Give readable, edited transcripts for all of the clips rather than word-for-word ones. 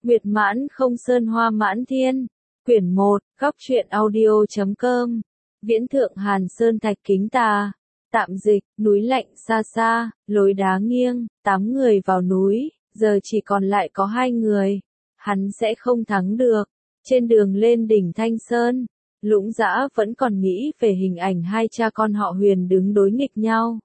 Nguyệt mãn không sơn hoa mãn thiên. Quyển 1, góc truyện audio.com. Viễn thượng Hàn Sơn thạch kính tà. Tạm dịch, núi lạnh xa xa, lối đá nghiêng, 8 người vào núi, giờ chỉ còn lại có 2 người. Hắn sẽ không thắng được. Trên đường lên đỉnh Thanh Sơn, Lũng Dã vẫn còn nghĩ về hình ảnh hai cha con họ Huyền đứng đối nghịch nhau.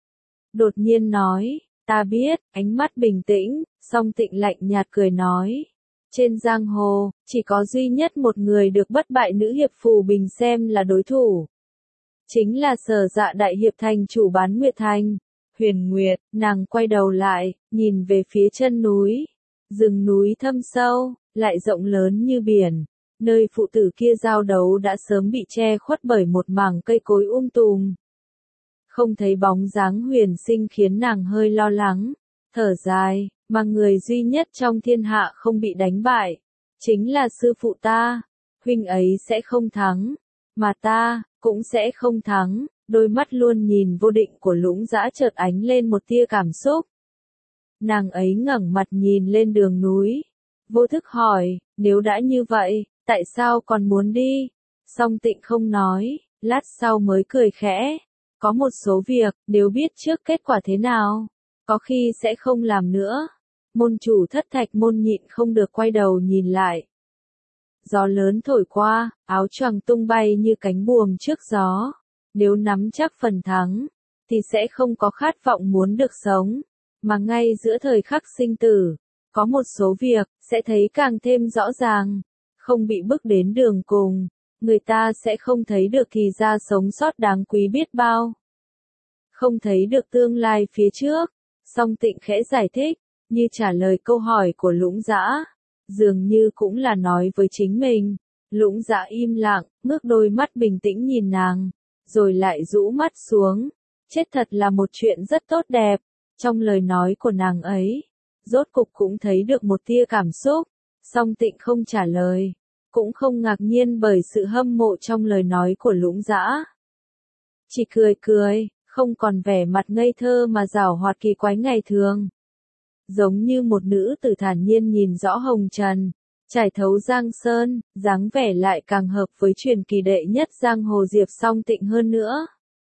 Đột nhiên nói, ta biết, ánh mắt bình tĩnh, song Tịnh lạnh nhạt cười nói. Trên giang hồ, chỉ có duy nhất một người được bất bại nữ hiệp Phù Bình xem là đối thủ. Chính là Sở Dạ đại hiệp thành chủ Bán Nguyệt Thành, Huyền Nguyệt. Nàng quay đầu lại, nhìn về phía chân núi. Rừng núi thâm sâu, lại rộng lớn như biển. Nơi phụ tử kia giao đấu đã sớm bị che khuất bởi một mảng cây cối tùm. Không thấy bóng dáng Huyền Sinh khiến nàng hơi lo lắng, thở dài, mà người duy nhất trong thiên hạ không bị đánh bại, chính là sư phụ ta. Huynh ấy sẽ không thắng, mà ta cũng sẽ không thắng. Đôi mắt luôn nhìn vô định của Lũng Dã chợt ánh lên một tia cảm xúc. Nàng ấy ngẩng mặt nhìn lên đường núi, vô thức hỏi, nếu đã như vậy, tại sao còn muốn đi? Song Tịnh không nói, lát sau mới cười khẽ. Có một số việc, nếu biết trước kết quả thế nào, có khi sẽ không làm nữa. Môn chủ Thất Thạch môn nhịn không được quay đầu nhìn lại. Gió lớn thổi qua, áo choàng tung bay như cánh buồm trước gió. Nếu nắm chắc phần thắng, thì sẽ không có khát vọng muốn được sống. Mà ngay giữa thời khắc sinh tử, có một số việc, sẽ thấy càng thêm rõ ràng. Không bị bước đến đường cùng, người ta sẽ không thấy được thì ra sống sót đáng quý biết bao. Không thấy được tương lai phía trước. Song Tịnh khẽ giải thích, như trả lời câu hỏi của Lũng Dã, dường như cũng là nói với chính mình. Lũng Dã im lặng, ngước đôi mắt bình tĩnh nhìn nàng, rồi lại rũ mắt xuống. Chết thật là một chuyện rất tốt đẹp. Trong lời nói của nàng ấy, rốt cục cũng thấy được một tia cảm xúc. Song Tịnh không trả lời, cũng không ngạc nhiên bởi sự hâm mộ trong lời nói của Lũng Dã. Chỉ cười cười, không còn vẻ mặt ngây thơ mà giảo hoạt kỳ quái ngày thường. Giống như một nữ tử thản nhiên nhìn rõ hồng trần, trải thấu giang sơn, dáng vẻ lại càng hợp với truyền kỳ đệ nhất giang hồ Diệp Song Tịnh hơn nữa.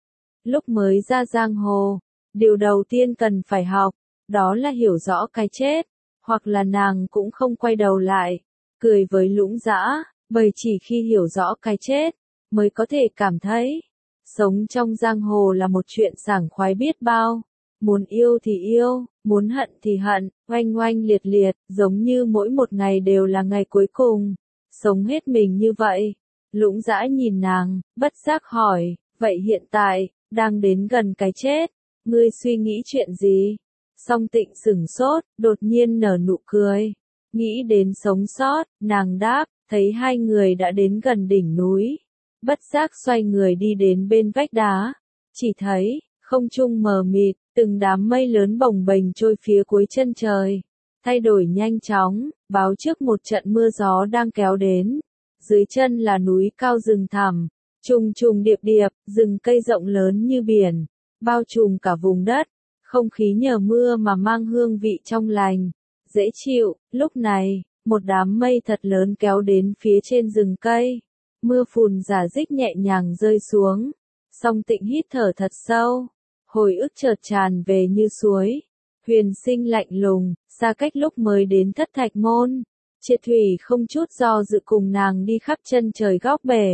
Lúc mới ra giang hồ, điều đầu tiên cần phải học, đó là hiểu rõ cái chết, hoặc là nàng cũng không quay đầu lại, cười với Lũng Dã, bởi chỉ khi hiểu rõ cái chết, mới có thể cảm thấy, sống trong giang hồ là một chuyện sảng khoái biết bao. Muốn yêu thì yêu, muốn hận thì hận, oanh oanh liệt liệt, giống như mỗi một ngày đều là ngày cuối cùng. Sống hết mình như vậy. Lũng Dã nhìn nàng, bất giác hỏi, vậy hiện tại, đang đến gần cái chết, ngươi suy nghĩ chuyện gì? Song Tịnh sửng sốt, đột nhiên nở nụ cười. Nghĩ đến sống sót, nàng đáp, thấy hai người đã đến gần đỉnh núi. Bất giác xoay người đi đến bên vách đá. Chỉ thấy, không trung mờ mịt, từng đám mây lớn bồng bềnh trôi phía cuối chân trời. Thay đổi nhanh chóng, báo trước một trận mưa gió đang kéo đến. Dưới chân là núi cao rừng thẳm, trùng trùng điệp điệp, rừng cây rộng lớn như biển, bao trùm cả vùng đất. Không khí nhờ mưa mà mang hương vị trong lành, dễ chịu. Lúc này, một đám mây thật lớn kéo đến phía trên rừng cây. Mưa phùn rả rích nhẹ nhàng rơi xuống. Song Tịnh hít thở thật sâu. Hồi ức chợt tràn về như suối. Huyền Sinh lạnh lùng, xa cách lúc mới đến Thất Thạch môn. Triệt Thủy không chút do dự cùng nàng đi khắp chân trời góc bể.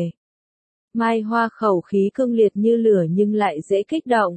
Mai Hoa khẩu khí cương liệt như lửa nhưng lại dễ kích động.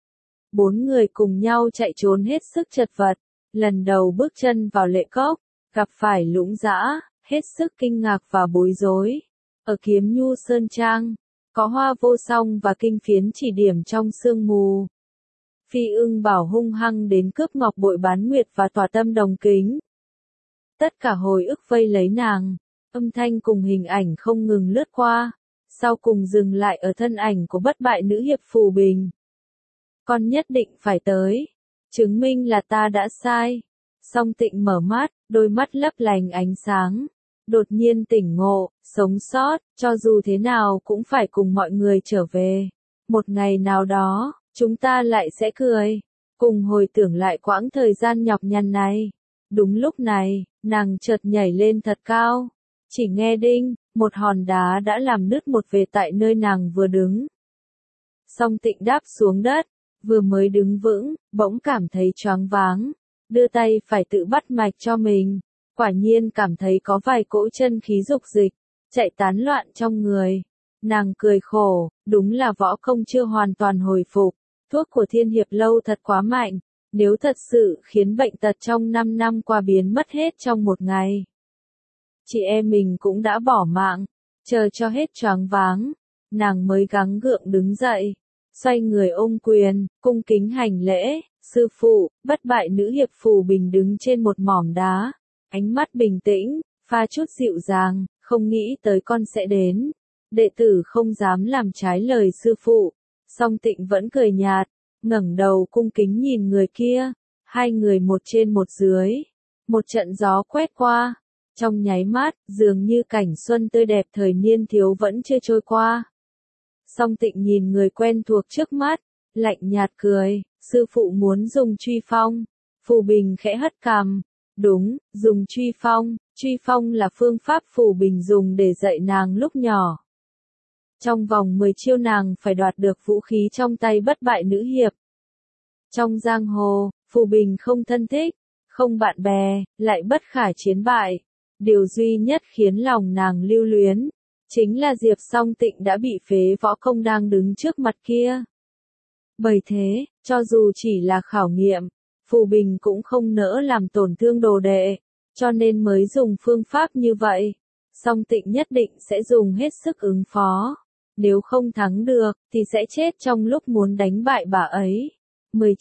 4 người cùng nhau chạy trốn hết sức chật vật. Lần đầu bước chân vào Lệ Cốc, gặp phải Lũng Dã, hết sức kinh ngạc và bối rối. Ở Kiếm Nhu Sơn Trang, có Hoa Vô Song và Kinh Phiến chỉ điểm trong sương mù. Phi Ưng Bảo hung hăng đến cướp ngọc bội Bán Nguyệt và tỏa tâm đồng kính. Tất cả hồi ức vây lấy nàng, âm thanh cùng hình ảnh không ngừng lướt qua, sau cùng dừng lại ở thân ảnh của bất bại nữ hiệp Phù Bình. Con nhất định phải tới, chứng minh là ta đã sai. Song Tịnh mở mắt, đôi mắt lấp lánh ánh sáng. Đột nhiên tỉnh ngộ, sống sót, cho dù thế nào cũng phải cùng mọi người trở về. Một ngày nào đó, chúng ta lại sẽ cười, cùng hồi tưởng lại quãng thời gian nhọc nhằn này. Đúng lúc này, nàng chợt nhảy lên thật cao. Chỉ nghe đinh, một hòn đá đã làm nứt một vệt tại nơi nàng vừa đứng. Song Tịnh đáp xuống đất, vừa mới đứng vững, bỗng cảm thấy choáng váng. Đưa tay phải tự bắt mạch cho mình. Quả nhiên cảm thấy có vài cỗ chân khí dục dịch, chạy tán loạn trong người. Nàng cười khổ, đúng là võ công chưa hoàn toàn hồi phục. Thuốc của Thiên Hiệp Lâu thật quá mạnh. Nếu thật sự khiến bệnh tật trong 5 năm qua biến mất hết trong một ngày, chị em mình cũng đã bỏ mạng. Chờ cho hết choáng váng, nàng mới gắng gượng đứng dậy, xoay người ôm quyền, cung kính hành lễ. Sư phụ, bất bại nữ hiệp Phù Bình đứng trên một mỏm đá, ánh mắt bình tĩnh, pha chút dịu dàng, không nghĩ tới con sẽ đến. Đệ tử không dám làm trái lời sư phụ. Song Tịnh vẫn cười nhạt, ngẩng đầu cung kính nhìn người kia. Hai người một trên một dưới. Một trận gió quét qua. Trong nháy mắt, dường như cảnh xuân tươi đẹp thời niên thiếu vẫn chưa trôi qua. Song Tịnh nhìn người quen thuộc trước mắt, lạnh nhạt cười. Sư phụ muốn dùng truy phong. Phù Bình khẽ hất cằm. Đúng, dùng truy phong. Truy phong là phương pháp Phù Bình dùng để dạy nàng lúc nhỏ. Trong vòng 10 chiêu nàng phải đoạt được vũ khí trong tay bất bại nữ hiệp. Trong giang hồ, Phù Bình không thân thích, không bạn bè, lại bất khả chiến bại. Điều duy nhất khiến lòng nàng lưu luyến, chính là Diệp Song Tịnh đã bị phế võ công đang đứng trước mặt kia. Bởi thế, cho dù chỉ là khảo nghiệm, Phù Bình cũng không nỡ làm tổn thương đồ đệ, cho nên mới dùng phương pháp như vậy. Song Tịnh nhất định sẽ dùng hết sức ứng phó. Nếu không thắng được, thì sẽ chết trong lúc muốn đánh bại bà ấy. 10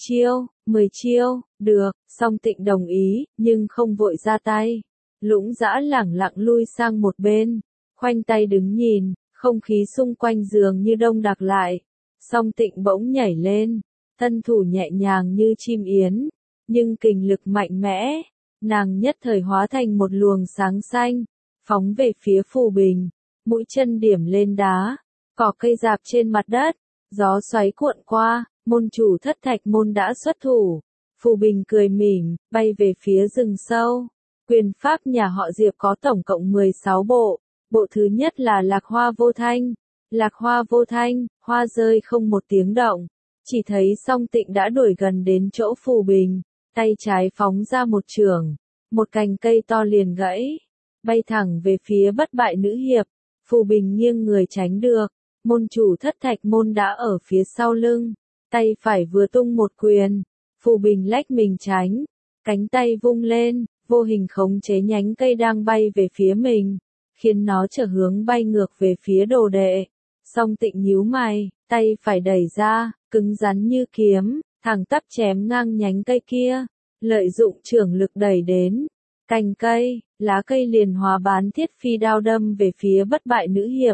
chiêu, được. Song Tịnh đồng ý, nhưng không vội ra tay. Lũng Dã lẳng lặng lui sang một bên, khoanh tay đứng nhìn, không khí xung quanh dường như đông đặc lại. Song Tịnh bỗng nhảy lên, thân thủ nhẹ nhàng như chim yến, nhưng kình lực mạnh mẽ. Nàng nhất thời hóa thành một luồng sáng xanh, phóng về phía Phù Bình, mũi chân điểm lên đá, cỏ cây rạp trên mặt đất, gió xoáy cuộn qua, môn chủ Thất Thạch môn đã xuất thủ. Phù Bình cười mỉm, bay về phía rừng sâu. Quyền pháp nhà họ Diệp có tổng cộng 16 bộ. Bộ thứ nhất là Lạc Hoa Vô Thanh. Lạc Hoa Vô Thanh, hoa rơi không một tiếng động. Chỉ thấy Song Tịnh đã đuổi gần đến chỗ Phù Bình, tay trái phóng ra một chưởng, một cành cây to liền gãy, bay thẳng về phía bất bại nữ hiệp. Phù Bình nghiêng người tránh được, môn chủ Thất Thạch môn đã ở phía sau lưng, tay phải vừa tung một quyền, Phù Bình lách mình tránh, cánh tay vung lên, vô hình khống chế nhánh cây đang bay về phía mình, khiến nó trở hướng bay ngược về phía đồ đệ. Song Tịnh nhíu mày, tay phải đẩy ra, cứng rắn như kiếm, thẳng tắp chém ngang nhánh cây kia, lợi dụng chưởng lực đẩy đến. Cành cây, lá cây liền hóa bán thiết phi đao đâm về phía bất bại nữ hiệp.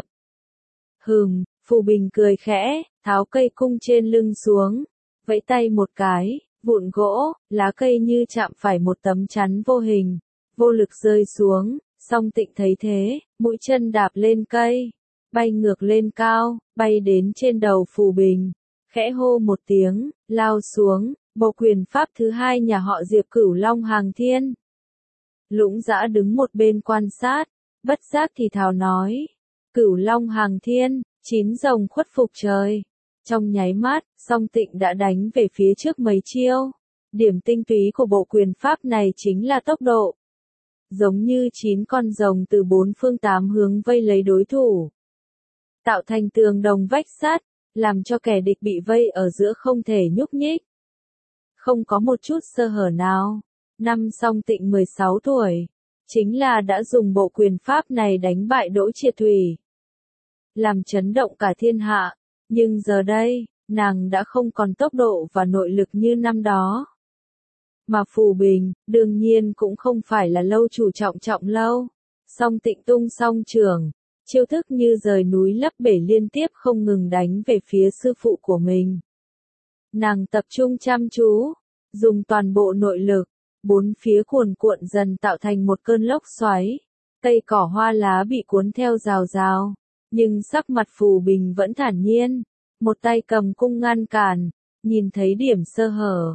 Phù Bình cười khẽ, tháo cây cung trên lưng xuống, vẫy tay một cái, vụn gỗ, lá cây như chạm phải một tấm chắn vô hình, vô lực rơi xuống. Song Tịnh thấy thế, mũi chân đạp lên cây, bay ngược lên cao, bay đến trên đầu Phù Bình, khẽ hô một tiếng, lao xuống. Bộ quyền pháp thứ hai nhà họ Diệp Cửu Long Hàng Thiên. Lũng Dã đứng một bên quan sát, bất giác thì thào nói, Cửu Long Hàng Thiên, 9 rồng khuất phục trời. Trong nháy mắt, Song Tịnh đã đánh về phía trước mấy chiêu. Điểm tinh túy của bộ quyền pháp này chính là tốc độ. Giống như 9 con rồng từ 4 phương 8 hướng vây lấy đối thủ, tạo thành tường đồng vách sắt, làm cho kẻ địch bị vây ở giữa không thể nhúc nhích. Không có một chút sơ hở nào. Năm Song Tịnh 16 tuổi, chính là đã dùng bộ quyền pháp này đánh bại Đỗ Triệt Thủy, làm chấn động cả thiên hạ. Nhưng giờ đây, nàng đã không còn tốc độ và nội lực như năm đó. Mà Phù Bình, đương nhiên cũng không phải là lâu chủ trọng lâu. Song Tịnh tung song chưởng, chiêu thức như rời núi lấp bể liên tiếp không ngừng đánh về phía sư phụ của mình. Nàng tập trung chăm chú, dùng toàn bộ nội lực, bốn phía cuồn cuộn dần tạo thành một cơn lốc xoáy. Cây cỏ hoa lá bị cuốn theo rào rào, nhưng sắc mặt Phù Bình vẫn thản nhiên, một tay cầm cung ngăn cản, nhìn thấy điểm sơ hở,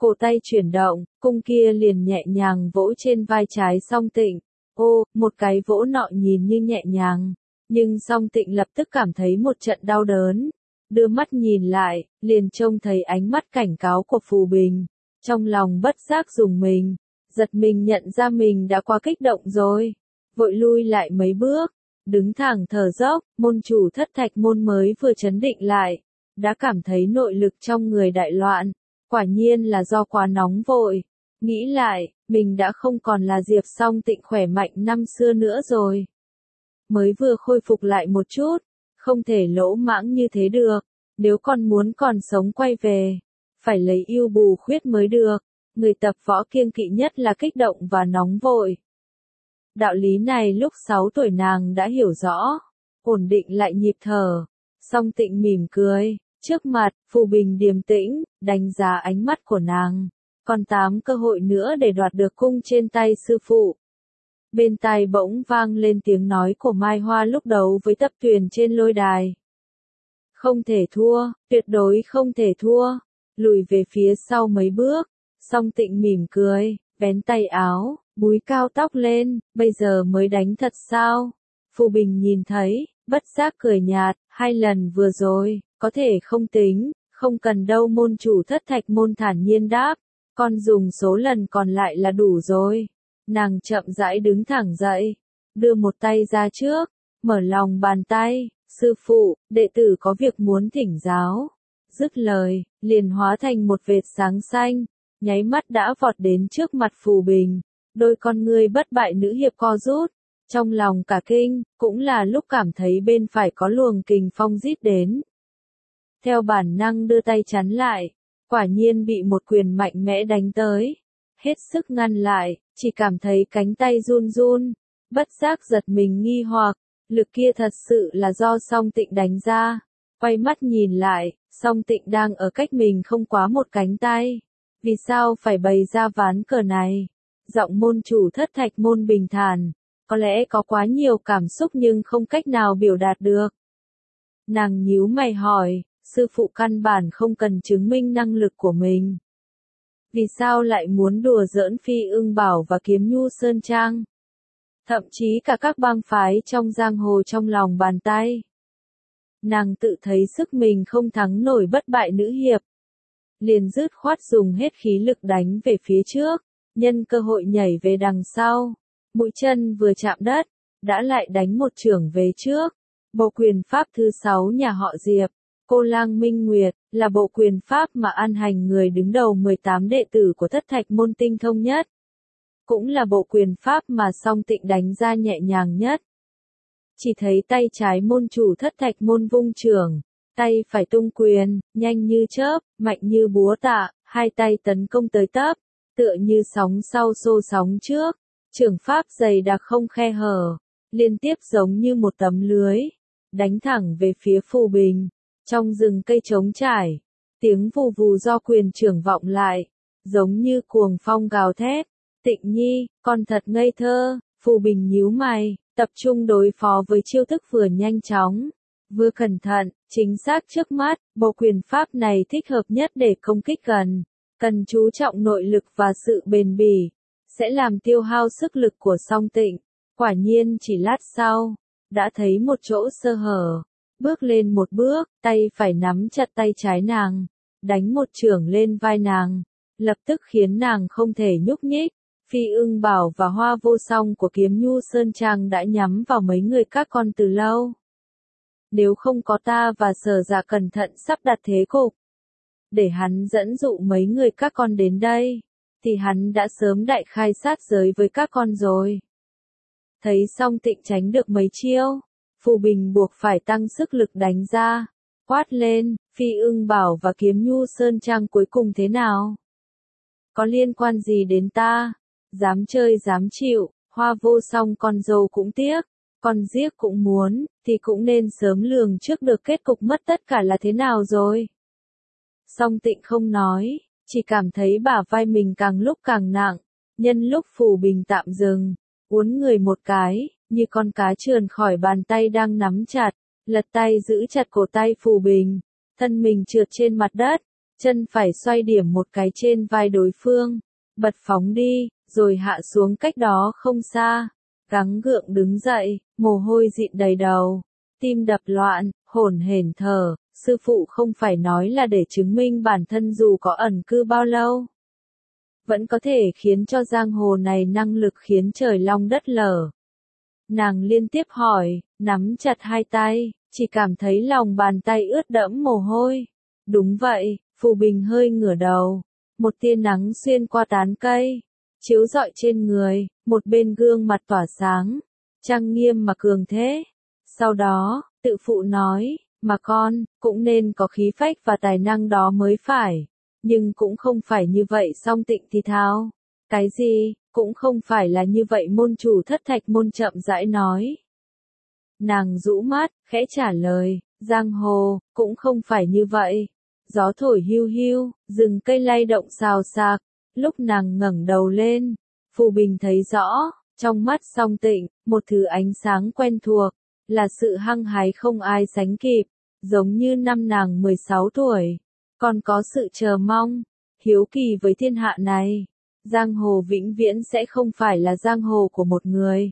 cổ tay chuyển động, cung kia liền nhẹ nhàng vỗ trên vai trái Song Tịnh. Ô, một cái vỗ nọ nhìn như nhẹ nhàng, nhưng Song Tịnh lập tức cảm thấy một trận đau đớn. Đưa mắt nhìn lại, liền trông thấy ánh mắt cảnh cáo của Phù Bình. Trong lòng bất giác rùng mình, giật mình nhận ra mình đã quá kích động rồi. Vội lui lại mấy bước, đứng thẳng thở dốc, môn chủ Thất Thạch môn mới vừa trấn định lại, đã cảm thấy nội lực trong người đại loạn. Quả nhiên là do quá nóng vội. Nghĩ lại, mình đã không còn là Diệp Song Tịnh khỏe mạnh năm xưa nữa rồi. Mới vừa khôi phục lại một chút, không thể lỗ mãng như thế được. Nếu còn muốn còn sống quay về, phải lấy ưu bù khuyết mới được. Người tập võ kiêng kỵ nhất là kích động và nóng vội. Đạo lý này lúc 6 tuổi nàng đã hiểu rõ. Ổn định lại nhịp thở. Song Tịnh mỉm cười. Trước mặt, Phù Bình điềm tĩnh, đánh giá ánh mắt của nàng. Còn 8 cơ hội nữa để đoạt được cung trên tay sư phụ. Bên tai bỗng vang lên tiếng nói của Mai Hoa lúc đấu với Tập Tuyền trên lôi đài. Không thể thua, tuyệt đối không thể thua. Lùi về phía sau mấy bước, Song Tịnh mỉm cười, vén tay áo, búi cao tóc lên, bây giờ mới đánh thật sao? Phù Bình nhìn thấy, bất giác cười nhạt, 2 lần vừa rồi, có thể không tính, không cần đâu. Môn chủ Thất Thạch môn thản nhiên đáp, con dùng số lần còn lại là đủ rồi. Nàng chậm rãi đứng thẳng dậy, đưa một tay ra trước, mở lòng bàn tay, sư phụ, đệ tử có việc muốn thỉnh giáo. Dứt lời, liền hóa thành một vệt sáng xanh, nháy mắt đã vọt đến trước mặt Phù Bình. Đôi con ngươi bất bại nữ hiệp co rút, trong lòng cả kinh, cũng là lúc cảm thấy bên phải có luồng kình phong rít đến. Theo bản năng đưa tay chắn lại, quả nhiên bị một quyền mạnh mẽ đánh tới. Hết sức ngăn lại, chỉ cảm thấy cánh tay run run, bất giác giật mình nghi hoặc, lực kia thật sự là do Song Tịnh đánh ra. Quay mắt nhìn lại, Song Tịnh đang ở cách mình không quá một cánh tay. Vì sao phải bày ra ván cờ này? Giọng môn chủ Thất Thạch môn bình thản, có lẽ có quá nhiều cảm xúc nhưng không cách nào biểu đạt được. Nàng nhíu mày hỏi, sư phụ căn bản không cần chứng minh năng lực của mình. Vì sao lại muốn đùa giỡn Phi Ưng Bảo và Kiếm Nhu Sơn Trang? Thậm chí cả các bang phái trong giang hồ trong lòng bàn tay. Nàng tự thấy sức mình không thắng nổi bất bại nữ hiệp. Liền dứt khoát dùng hết khí lực đánh về phía trước, nhân cơ hội nhảy về đằng sau. Mũi chân vừa chạm đất, đã lại đánh một chưởng về trước. Bộ quyền pháp thứ 6 nhà họ Diệp, Cô Lang Minh Nguyệt, là bộ quyền pháp mà An Hành người đứng đầu 18 đệ tử của Thất Thạch môn tinh thông nhất. Cũng là bộ quyền pháp mà Song Tịnh đánh ra nhẹ nhàng nhất. Chỉ thấy tay trái môn chủ Thất Thạch môn vung chưởng, tay phải tung quyền, nhanh như chớp, mạnh như búa tạ, hai tay tấn công tới tấp, tựa như sóng sau xô sóng trước. Chưởng pháp dày đặc không khe hở, liên tiếp giống như một tấm lưới, đánh thẳng về phía Phù Bình. Trong rừng cây trống trải, tiếng vù vù do quyền chưởng vọng lại, giống như cuồng phong gào thét. Tịnh Nhi, con thật ngây thơ. Phù Bình nhíu mày, tập trung đối phó với chiêu thức vừa nhanh chóng, vừa cẩn thận, chính xác trước mắt. Bộ quyền pháp này thích hợp nhất để công kích gần, cần chú trọng nội lực và sự bền bỉ, sẽ làm tiêu hao sức lực của Song Tịnh. Quả nhiên chỉ lát sau, đã thấy một chỗ sơ hở, bước lên một bước, tay phải nắm chặt tay trái nàng, đánh một chưởng lên vai nàng, lập tức khiến nàng không thể nhúc nhích. Phi Ưng Bảo và Hoa Vô Song của Kiếm Nhu Sơn Trang đã nhắm vào mấy người các con từ lâu. Nếu không có ta và Sở Dạ cẩn thận sắp đặt thế cục, để hắn dẫn dụ mấy người các con đến đây, thì hắn đã sớm đại khai sát giới với các con rồi. Thấy Song Tịnh tránh được mấy chiêu, Phù Bình buộc phải tăng sức lực đánh ra, quát lên, Phi Ưng Bảo và Kiếm Nhu Sơn Trang cuối cùng thế nào? Có liên quan gì đến ta? Dám chơi dám chịu, Hoa Vô Song con dâu cũng tiếc, con giết cũng muốn, thì cũng nên sớm lường trước được kết cục mất tất cả là thế nào rồi. Song Tịnh không nói, chỉ cảm thấy bả vai mình càng lúc càng nặng, nhân lúc Phù Bình tạm dừng, uốn người một cái, như con cá trườn khỏi bàn tay đang nắm chặt, lật tay giữ chặt cổ tay Phù Bình, thân mình trượt trên mặt đất, chân phải xoay điểm một cái trên vai đối phương, bật phóng đi, rồi hạ xuống cách đó không xa, gắng gượng đứng dậy, mồ hôi dịn đầy đầu, tim đập loạn, hổn hển thở, sư phụ không phải nói là để chứng minh bản thân dù có ẩn cư bao lâu, vẫn có thể khiến cho giang hồ này năng lực khiến trời long đất lở. Nàng liên tiếp hỏi, nắm chặt hai tay, chỉ cảm thấy lòng bàn tay ướt đẫm mồ hôi. Đúng vậy, Phù Bình hơi ngửa đầu, một tia nắng xuyên qua tán cây, chiếu rọi trên người, một bên gương mặt tỏa sáng, trang nghiêm mà cường thế. Sau đó, tự phụ nói, mà con, cũng nên có khí phách và tài năng đó mới phải. Nhưng cũng không phải như vậy song Tịnh thì thào. Cái gì, cũng không phải là như vậy môn chủ Thất Thạch Môn chậm rãi nói. Nàng rũ mắt, khẽ trả lời, giang hồ, cũng không phải như vậy. Gió thổi hiu hiu, rừng cây lay động xào xạc, lúc nàng ngẩng đầu lên, Phù Bình thấy rõ, trong mắt song Tịnh, một thứ ánh sáng quen thuộc, là sự hăng hái không ai sánh kịp, giống như năm nàng 16 tuổi, còn có sự chờ mong, hiếu kỳ với thiên hạ này. Giang hồ vĩnh viễn sẽ không phải là giang hồ của một người.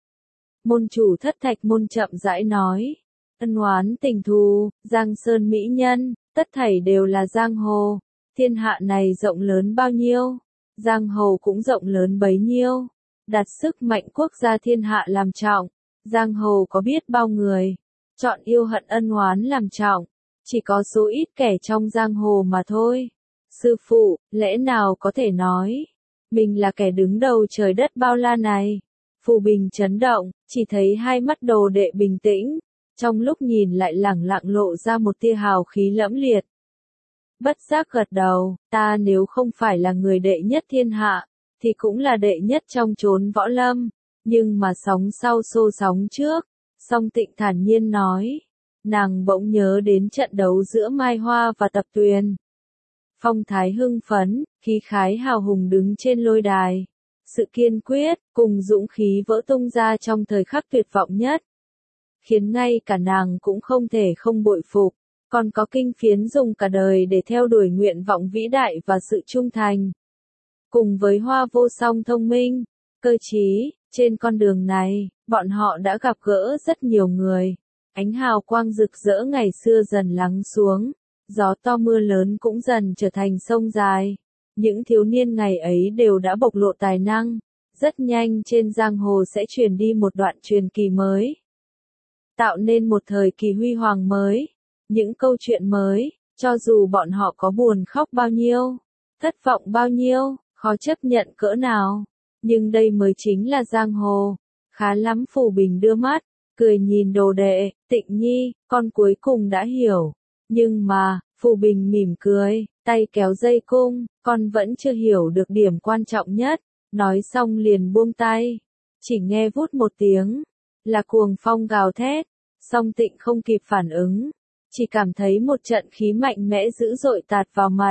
Môn chủ Thất Thạch Môn chậm rãi nói, ân oán tình thù, giang sơn mỹ nhân, tất thảy đều là giang hồ. Thiên hạ này rộng lớn bao nhiêu, giang hồ cũng rộng lớn bấy nhiêu. Đặt sức mạnh quốc gia thiên hạ làm trọng, giang hồ có biết bao người, chọn yêu hận ân oán làm trọng, chỉ có số ít kẻ trong giang hồ mà thôi. Sư phụ, lẽ nào có thể nói, mình là kẻ đứng đầu trời đất bao la này? Phù Bình chấn động, chỉ thấy hai mắt đồ đệ bình tĩnh, trong lúc nhìn lại lẳng lặng lộ ra một tia hào khí lẫm liệt. Bất giác gật đầu, ta nếu không phải là người đệ nhất thiên hạ, thì cũng là đệ nhất trong chốn võ lâm, nhưng mà sóng sau xô sóng trước. Song Tịnh thản nhiên nói, nàng bỗng nhớ đến trận đấu giữa Mai Hoa và Tập Tuyền. Phong thái hưng phấn, khí khái hào hùng đứng trên lôi đài. Sự kiên quyết, cùng dũng khí vỡ tung ra trong thời khắc tuyệt vọng nhất. Khiến ngay cả nàng cũng không thể không bội phục, còn có kinh phiến dùng cả đời để theo đuổi nguyện vọng vĩ đại và sự trung thành. Cùng với Hoa vô song thông minh, cơ trí, trên con đường này, bọn họ đã gặp gỡ rất nhiều người. Ánh hào quang rực rỡ ngày xưa dần lắng xuống, gió to mưa lớn cũng dần trở thành sông dài. Những thiếu niên ngày ấy đều đã bộc lộ tài năng, rất nhanh trên giang hồ sẽ truyền đi một đoạn truyền kỳ mới. Tạo nên một thời kỳ huy hoàng mới, những câu chuyện mới, cho dù bọn họ có buồn khóc bao nhiêu, thất vọng bao nhiêu, khó chấp nhận cỡ nào, nhưng đây mới chính là giang hồ. Khá lắm. Phù Bình đưa mắt, cười nhìn đồ đệ, Tịnh Nhi, con cuối cùng đã hiểu. Nhưng mà, Phù Bình mỉm cười, tay kéo dây cung, con vẫn chưa hiểu được điểm quan trọng nhất. Nói xong liền buông tay, chỉ nghe vút một tiếng, là cuồng phong gào thét. Song Tịnh không kịp phản ứng, chỉ cảm thấy một trận khí mạnh mẽ dữ dội tạt vào mặt.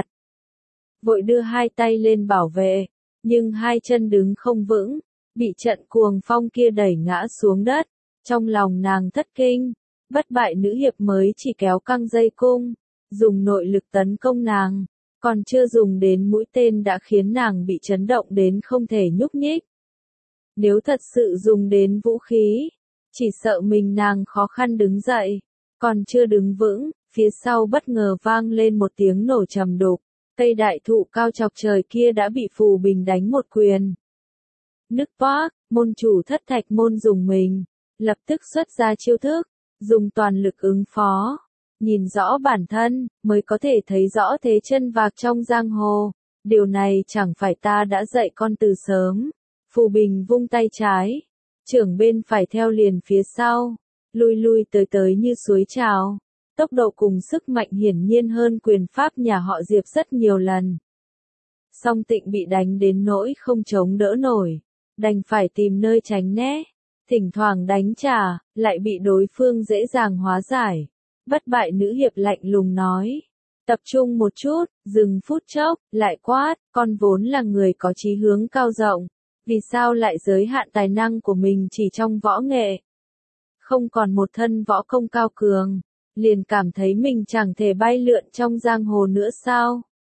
Vội đưa hai tay lên bảo vệ, nhưng hai chân đứng không vững, bị trận cuồng phong kia đẩy ngã xuống đất. Trong lòng nàng thất kinh, bất bại nữ hiệp mới chỉ kéo căng dây cung, dùng nội lực tấn công nàng, còn chưa dùng đến mũi tên đã khiến nàng bị chấn động đến không thể nhúc nhích. Nếu thật sự dùng đến vũ khí, chỉ sợ mình nàng khó khăn đứng dậy, còn chưa đứng vững, phía sau bất ngờ vang lên một tiếng nổ trầm đục, cây đại thụ cao chọc trời kia đã bị Phù Bình đánh một quyền. Nức toác, môn chủ Thất Thạch Môn dùng mình, lập tức xuất ra chiêu thức, dùng toàn lực ứng phó. Nhìn rõ bản thân, mới có thể thấy rõ thế chân vạc trong giang hồ. Điều này chẳng phải ta đã dạy con từ sớm. Phù Bình vung tay trái, trưởng bên phải theo liền phía sau, lui lui tới tới như suối trào. Tốc độ cùng sức mạnh hiển nhiên hơn quyền pháp nhà họ Diệp rất nhiều lần. Song Tịnh bị đánh đến nỗi không chống đỡ nổi, đành phải tìm nơi tránh né. Thỉnh thoảng đánh trả, lại bị đối phương dễ dàng hóa giải. Bất bại nữ hiệp lạnh lùng nói, tập trung một chút, dừng phút chốc, lại quát, con vốn là người có chí hướng cao rộng, vì sao lại giới hạn tài năng của mình chỉ trong võ nghệ? Không còn một thân võ công cao cường, liền cảm thấy mình chẳng thể bay lượn trong giang hồ nữa sao?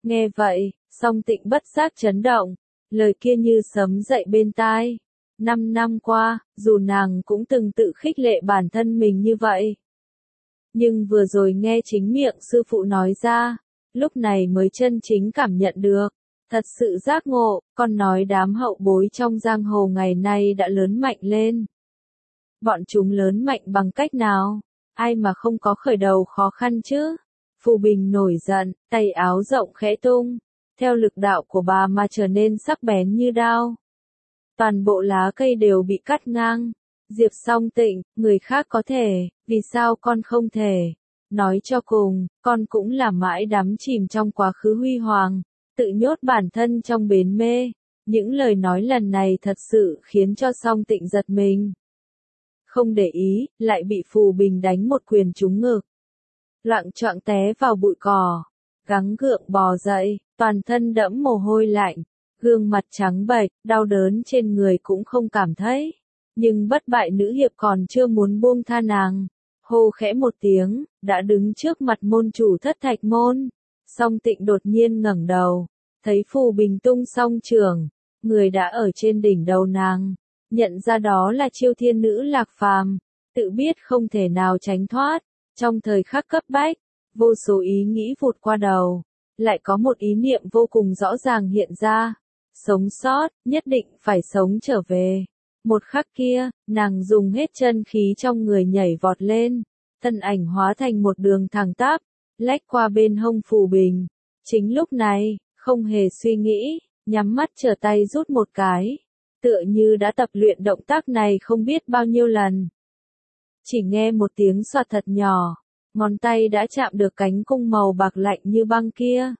Nghe vậy, Song Tịnh bất giác chấn động, lời kia như sấm dậy bên tai. 5 năm qua, dù nàng cũng từng tự khích lệ bản thân mình như vậy. Nhưng vừa rồi nghe chính miệng sư phụ nói ra, lúc này mới chân chính cảm nhận được. Thật sự giác ngộ, con nói đám hậu bối trong giang hồ ngày nay đã lớn mạnh lên. Bọn chúng lớn mạnh bằng cách nào? Ai mà không có khởi đầu khó khăn chứ? Phù Bình nổi giận, tay áo rộng khẽ tung, theo lực đạo của bà mà trở nên sắc bén như đao. Toàn bộ lá cây đều bị cắt ngang. Diệp Song Tịnh, người khác có thể, vì sao con không thể? Nói cho cùng, con cũng là mãi đắm chìm trong quá khứ huy hoàng, tự nhốt bản thân trong bến mê. Những lời nói lần này thật sự khiến cho Song Tịnh giật mình. Không để ý, lại bị Phù Bình đánh một quyền trúng ngực. Loạng choạng té vào bụi cỏ, gắng gượng bò dậy, toàn thân đẫm mồ hôi lạnh, gương mặt trắng bệch, đau đớn trên người cũng không cảm thấy. Nhưng bất bại nữ hiệp còn chưa muốn buông tha nàng. Hô khẽ một tiếng, đã đứng trước mặt môn chủ Thất Thạch môn. Song Tịnh đột nhiên ngẩng đầu, thấy Phù Bình tung song trường, người đã ở trên đỉnh đầu nàng, nhận ra đó là Chiêu Thiên nữ Lạc Phàm, tự biết không thể nào tránh thoát. Trong thời khắc cấp bách, vô số ý nghĩ vụt qua đầu, lại có một ý niệm vô cùng rõ ràng hiện ra. Sống sót, nhất định phải sống trở về. Một khắc kia, nàng dùng hết chân khí trong người nhảy vọt lên, thân ảnh hóa thành một đường thẳng tắp, lách qua bên hông Phù Bình. Chính lúc này, không hề suy nghĩ, nhắm mắt trở tay rút một cái, tựa như đã tập luyện động tác này không biết bao nhiêu lần. Chỉ nghe một tiếng xoạt thật nhỏ, ngón tay đã chạm được cánh cung màu bạc lạnh như băng kia.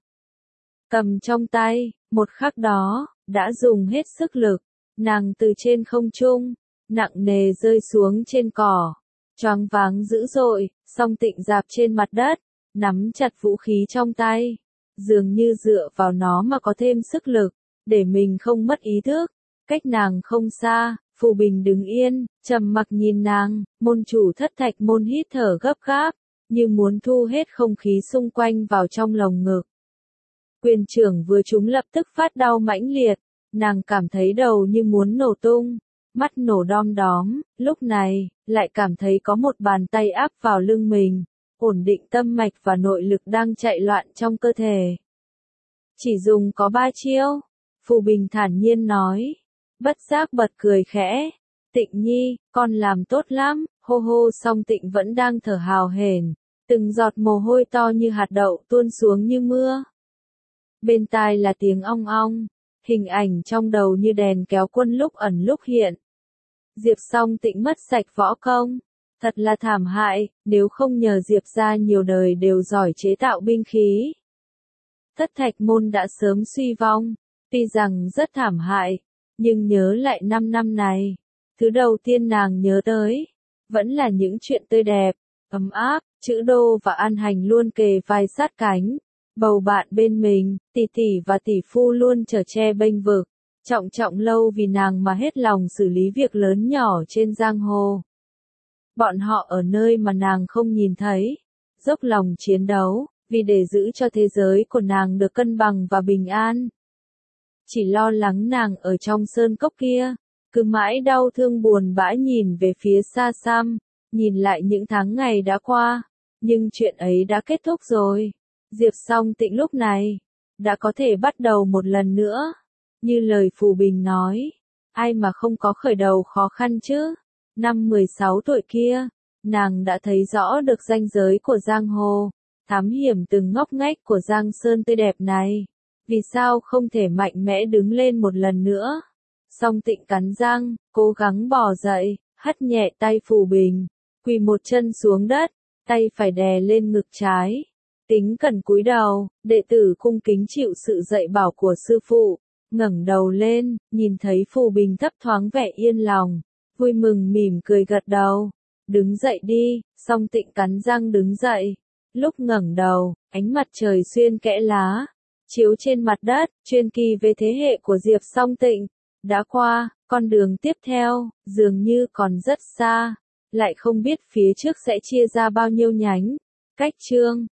Cầm trong tay, một khắc đó, đã dùng hết sức lực, nàng từ trên không trung, nặng nề rơi xuống trên cỏ, choáng váng dữ dội, Song Tịnh dạp trên mặt đất, nắm chặt vũ khí trong tay, dường như dựa vào nó mà có thêm sức lực, để mình không mất ý thức. Cách nàng không xa, Phù Bình đứng yên, trầm mặc nhìn nàng, môn chủ Thất Thạch môn hít thở gấp gáp, như muốn thu hết không khí xung quanh vào trong lồng ngực. Quyền trưởng vừa trúng lập tức phát đau mãnh liệt, nàng cảm thấy đầu như muốn nổ tung, mắt nổ đom đóm, lúc này, lại cảm thấy có một bàn tay áp vào lưng mình, ổn định tâm mạch và nội lực đang chạy loạn trong cơ thể. Chỉ dùng có 3 chiêu, Phù Bình thản nhiên nói, bất giác bật cười khẽ, Tịnh nhi, con làm tốt lắm, hô hô. Song Tịnh vẫn đang thở hào hển, từng giọt mồ hôi to như hạt đậu tuôn xuống như mưa. Bên tai là tiếng ong ong, hình ảnh trong đầu như đèn kéo quân lúc ẩn lúc hiện. Diệp Song Tịnh mất sạch võ công, thật là thảm hại, nếu không nhờ Diệp gia nhiều đời đều giỏi chế tạo binh khí. Thất Thạch môn đã sớm suy vong, tuy rằng rất thảm hại, nhưng nhớ lại 5 năm này, thứ đầu tiên nàng nhớ tới, vẫn là những chuyện tươi đẹp, ấm áp, Chữ Đô và An Hành luôn kề vai sát cánh, bầu bạn bên mình, tỷ tỷ và tỷ phu luôn chở che bênh vực, trọng trọng lâu vì nàng mà hết lòng xử lý việc lớn nhỏ trên giang hồ. Bọn họ ở nơi mà nàng không nhìn thấy, dốc lòng chiến đấu, vì để giữ cho thế giới của nàng được cân bằng và bình an. Chỉ lo lắng nàng ở trong sơn cốc kia, cứ mãi đau thương buồn bã nhìn về phía xa xăm, nhìn lại những tháng ngày đã qua, nhưng chuyện ấy đã kết thúc rồi. Diệp Song Tịnh lúc này, đã có thể bắt đầu một lần nữa. Như lời Phù Bình nói, ai mà không có khởi đầu khó khăn chứ. Năm 16 tuổi kia, nàng đã thấy rõ được ranh giới của giang hồ, thám hiểm từng ngóc ngách của Giang Sơn tươi đẹp này. Vì sao không thể mạnh mẽ đứng lên một lần nữa? Song Tịnh cắn răng, cố gắng bò dậy, hất nhẹ tay Phù Bình, quỳ một chân xuống đất, tay phải đè lên ngực trái. Tính cẩn cúi đầu, đệ tử cung kính chịu sự dạy bảo của sư phụ, ngẩng đầu lên, nhìn thấy Phù Bình thấp thoáng vẻ yên lòng, vui mừng mỉm cười gật đầu. Đứng dậy đi. Song Tịnh cắn răng đứng dậy. Lúc ngẩng đầu, ánh mặt trời xuyên kẽ lá, chiếu trên mặt đất, truyền kỳ về thế hệ của Diệp Song Tịnh. Đã qua, con đường tiếp theo, dường như còn rất xa, lại không biết phía trước sẽ chia ra bao nhiêu nhánh. Cách chương